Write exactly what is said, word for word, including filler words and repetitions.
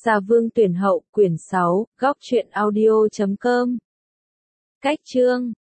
Gia Vương tuyển hậu, quyển sáu, góc truyện audio chấm com. Cách chương